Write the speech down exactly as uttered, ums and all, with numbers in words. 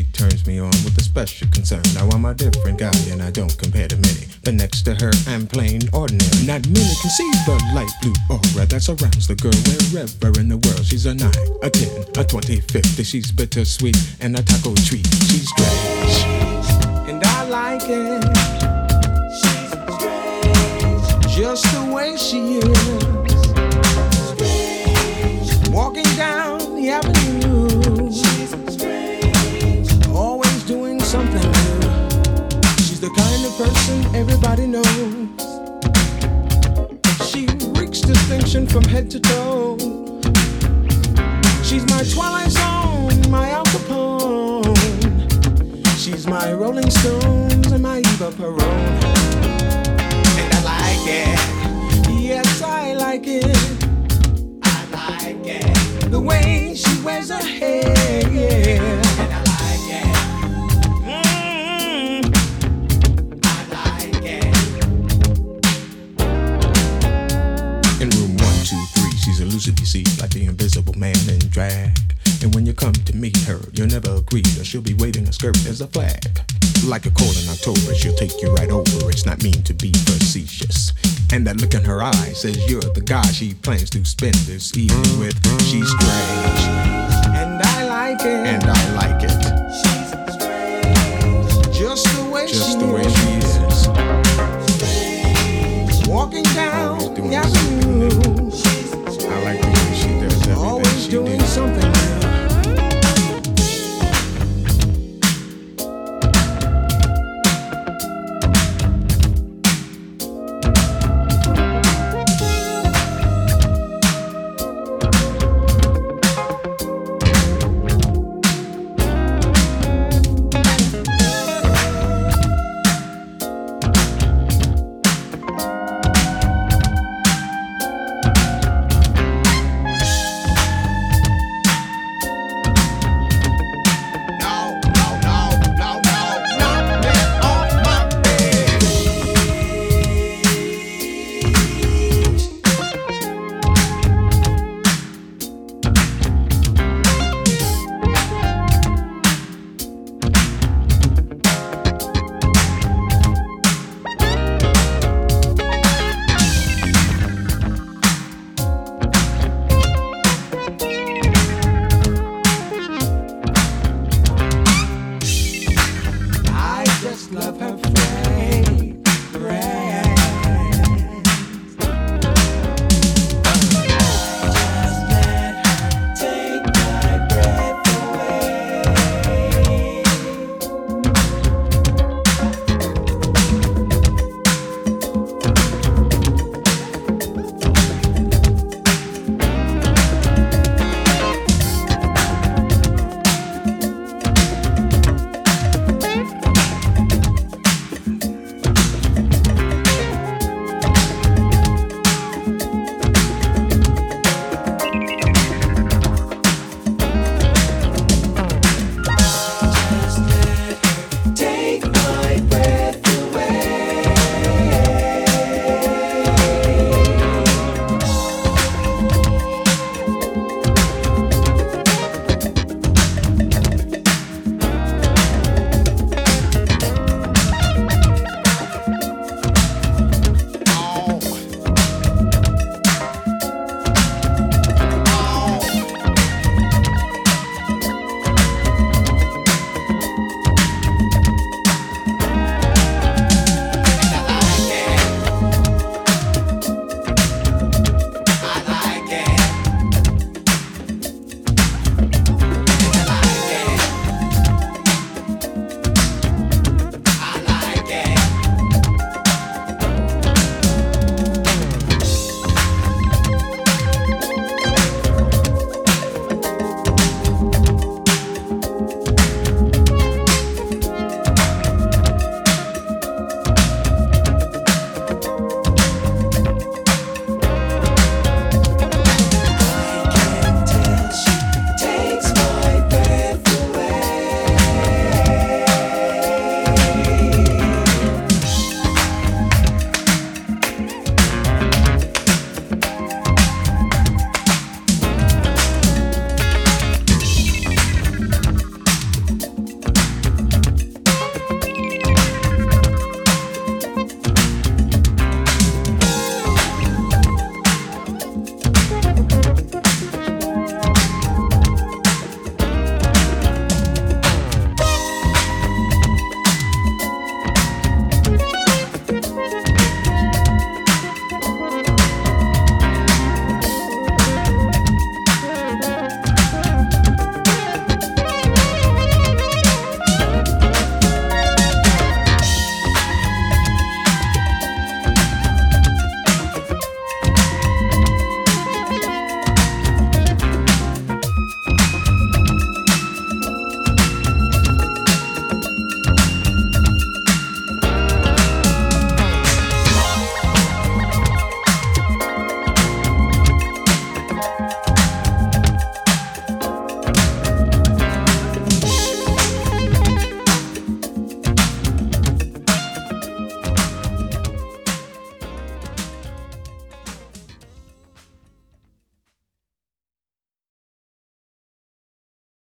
turns me on with a special concern. Now I'm a different guy and I don't compare to many, but next to her I'm plain ordinary. Not many can see the light blue aura that surrounds the girl wherever in the world. She's a nine, a ten, a twenty, fifty. She's bittersweet and a taco treat. She's strange, and I like it. She's strange, just the way she is. Walking down the avenue, she's strange, always doing something new. She's the kind of person everybody knows. She reeks distinction from head to toe. She's my Twilight Zone, my Al Capone. She's my Rolling Stones and my Eva Peron. And I like it, yes I like it. The way she wears her hair, yeah. And I like it. Mm-hmm. I like it. In room one, two, three, she's elusive, you see, like the invisible man in drag. And when you come to meet her, you'll never agree that she'll be waving her skirt as a flag. Like a cold in October, she'll take you right over. It's not mean to be facetious. And that look in her eye says you're the guy she plans to spend this evening with. She's strange, and I like it. And I like it.